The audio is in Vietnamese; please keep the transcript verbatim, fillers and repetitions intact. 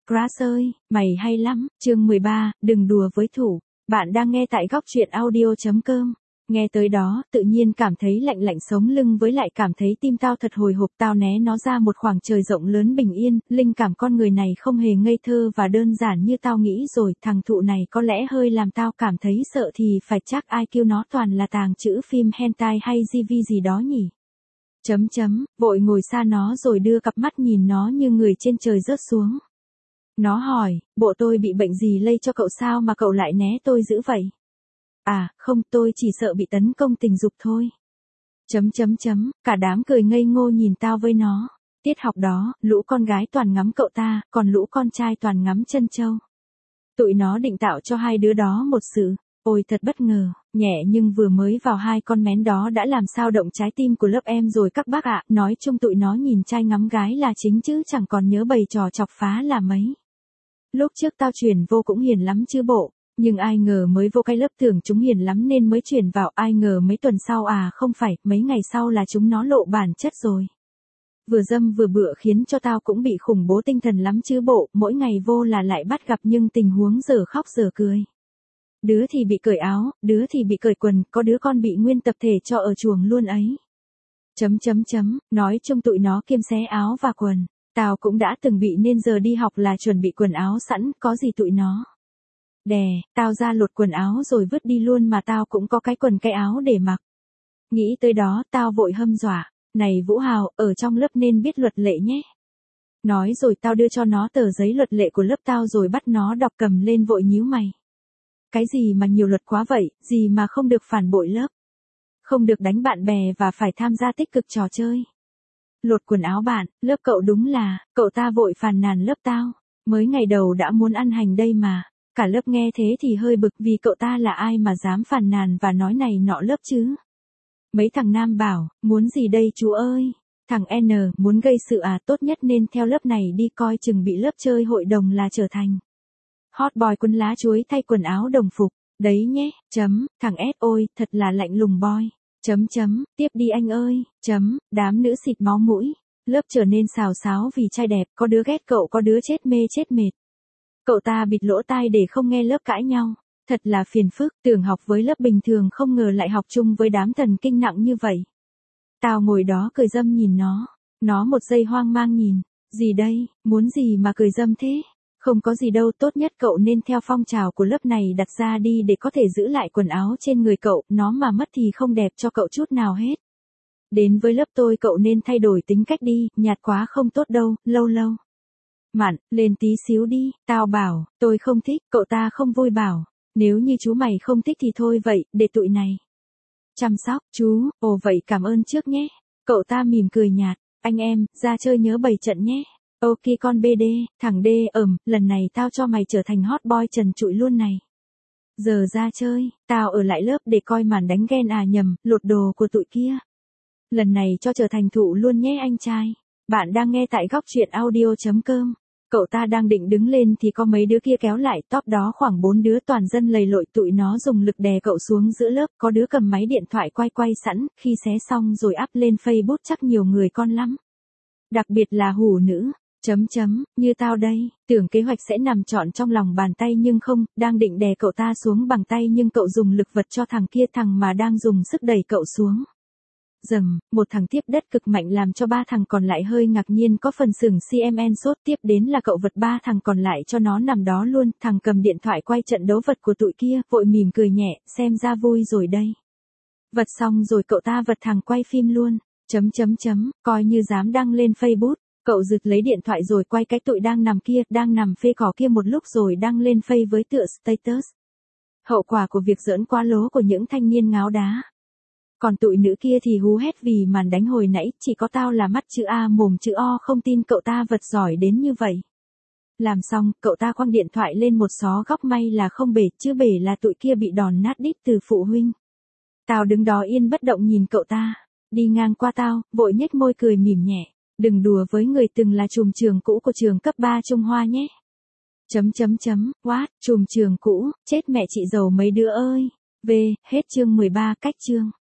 Crush ơi, mày hay lắm, chương mười ba, đừng đùa với thủ. Bạn đang nghe tại góc truyện audio chấm com. Nghe tới đó, tự nhiên cảm thấy lạnh lạnh sống lưng với lại cảm thấy tim tao thật hồi hộp, tao né nó ra một khoảng trời rộng lớn bình yên, linh cảm con người này không hề ngây thơ và đơn giản như tao nghĩ rồi, thằng thụ này có lẽ hơi làm tao cảm thấy sợ thì phải chắc ai kêu nó toàn là tàng chữ phim hentai hay gi vi gì đó nhỉ. Chấm chấm, vội ngồi xa nó rồi đưa cặp mắt nhìn nó như người trên trời rớt xuống. Nó hỏi, bộ tôi bị bệnh gì lây cho cậu sao mà cậu lại né tôi dữ vậy? À, không, tôi chỉ sợ bị tấn công tình dục thôi. Chấm chấm chấm, cả đám cười ngây ngô nhìn tao với nó. Tiết học đó, lũ con gái toàn ngắm cậu ta, còn lũ con trai toàn ngắm chân châu. Tụi nó định tạo cho hai đứa đó một sự, ôi thật bất ngờ, nhẹ nhưng vừa mới vào hai con mén đó đã làm sao động trái tim của lớp em rồi các bác ạ, nói chung tụi nó nhìn trai ngắm gái là chính chứ chẳng còn nhớ bày trò chọc phá là mấy. Lúc trước tao chuyển vô cũng hiền lắm chứ bộ. Nhưng ai ngờ mới vô cái lớp tưởng chúng hiền lắm nên mới chuyển vào, ai ngờ mấy tuần sau à không phải, mấy ngày sau là chúng nó lộ bản chất rồi. Vừa dâm vừa bựa khiến cho tao cũng bị khủng bố tinh thần lắm chứ bộ, mỗi ngày vô là lại bắt gặp nhưng tình huống giờ khóc giờ cười. Đứa thì bị cởi áo, đứa thì bị cởi quần, có đứa con bị nguyên tập thể cho ở chuồng luôn ấy. Chấm chấm chấm, nói chung tụi nó kiêm xé áo và quần, tao cũng đã từng bị nên giờ đi học là chuẩn bị quần áo sẵn, có gì tụi nó. Đè, tao ra lột quần áo rồi vứt đi luôn mà tao cũng có cái quần cái áo để mặc. Nghĩ tới đó, tao vội hâm dọa, này Vũ Hào, ở trong lớp nên biết luật lệ nhé. Nói rồi tao đưa cho nó tờ giấy luật lệ của lớp tao rồi bắt nó đọc cầm lên vội nhíu mày. Cái gì mà nhiều luật quá vậy, gì mà không được phản bội lớp. Không được đánh bạn bè và phải tham gia tích cực trò chơi. Lột quần áo bạn, lớp cậu đúng là, cậu ta vội phàn nàn lớp tao. Mới ngày đầu đã muốn ăn hành đây mà. Cả lớp nghe thế thì hơi bực vì cậu ta là ai mà dám phàn nàn và nói này nọ lớp chứ. Mấy thằng nam bảo, muốn gì đây chú ơi? Thằng N, muốn gây sự à, tốt nhất nên theo lớp này đi coi chừng bị lớp chơi hội đồng là trở thành. Hot boy quấn lá chuối thay quần áo đồng phục, đấy nhé, chấm, thằng S ôi, thật là lạnh lùng boy, chấm chấm, tiếp đi anh ơi, chấm, đám nữ xịt máu mũi, lớp trở nên xào xáo vì trai đẹp, có đứa ghét cậu có đứa chết mê chết mệt. Cậu ta bịt lỗ tai để không nghe lớp cãi nhau, thật là phiền phức, tưởng học với lớp bình thường không ngờ lại học chung với đám thần kinh nặng như vậy. Tao ngồi đó cười dâm nhìn nó, nó một giây hoang mang nhìn, gì đây, muốn gì mà cười dâm thế? Không có gì đâu, tốt nhất cậu nên theo phong trào của lớp này đặt ra đi để có thể giữ lại quần áo trên người cậu, nó mà mất thì không đẹp cho cậu chút nào hết. Đến với lớp tôi cậu nên thay đổi tính cách đi, nhạt quá không tốt đâu, lâu lâu. Mạn, lên tí xíu đi, tao bảo, tôi không thích, cậu ta không vui bảo, nếu như chú mày không thích thì thôi vậy, để tụi này chăm sóc, chú, ồ vậy cảm ơn trước nhé. Cậu ta mỉm cười nhạt, anh em, ra chơi nhớ bày trận nhé. Ok con bê đê, thằng D ẩm, lần này tao cho mày trở thành hot boy trần trụi luôn này. Giờ ra chơi, tao ở lại lớp để coi màn đánh ghen à nhầm, lột đồ của tụi kia. Lần này cho trở thành thụ luôn nhé anh trai. Bạn đang nghe tại góc truyện audio chấm com. Cậu ta đang định đứng lên thì có mấy đứa kia kéo lại, top đó khoảng bốn đứa toàn dân lầy lội, tụi nó dùng lực đè cậu xuống giữa lớp, có đứa cầm máy điện thoại quay quay sẵn, khi xé xong rồi up lên Facebook chắc nhiều người con lắm. Đặc biệt là hủ nữ, chấm chấm, như tao đây, tưởng kế hoạch sẽ nằm trọn trong lòng bàn tay nhưng không, đang định đè cậu ta xuống bằng tay nhưng cậu dùng lực vật cho thằng kia, thằng mà đang dùng sức đẩy cậu xuống. Dầm, một thằng tiếp đất cực mạnh làm cho ba thằng còn lại hơi ngạc nhiên, có phần sừng xê em en sốt, tiếp đến là cậu vật ba thằng còn lại cho nó nằm đó luôn, thằng cầm điện thoại quay trận đấu vật của tụi kia, vội mỉm cười nhẹ, xem ra vui rồi đây. Vật xong rồi cậu ta vật thằng quay phim luôn, chấm chấm chấm, coi như dám đăng lên Facebook, cậu rực lấy điện thoại rồi quay cái tụi đang nằm kia, đang nằm phê cỏ kia một lúc rồi đăng lên Face với tựa status. Hậu quả của việc giỡn quá lố của những thanh niên ngáo đá. Còn tụi nữ kia thì hú hét vì màn đánh hồi nãy, chỉ có tao là mắt chữ A mồm chữ O không tin cậu ta vật giỏi đến như vậy. Làm xong, cậu ta quăng điện thoại lên một xó góc, may là không bể, chứ bể là tụi kia bị đòn nát đít từ phụ huynh. Tao đứng đó yên bất động nhìn cậu ta, đi ngang qua tao, vội nhếch môi cười mỉm nhẹ, đừng đùa với người từng là trùm trường cũ của trường cấp ba Trung Hoa nhé. Chấm chấm chấm, what, trùm trường cũ, chết mẹ chị giàu mấy đứa ơi. V, hết chương mười ba, cách chương.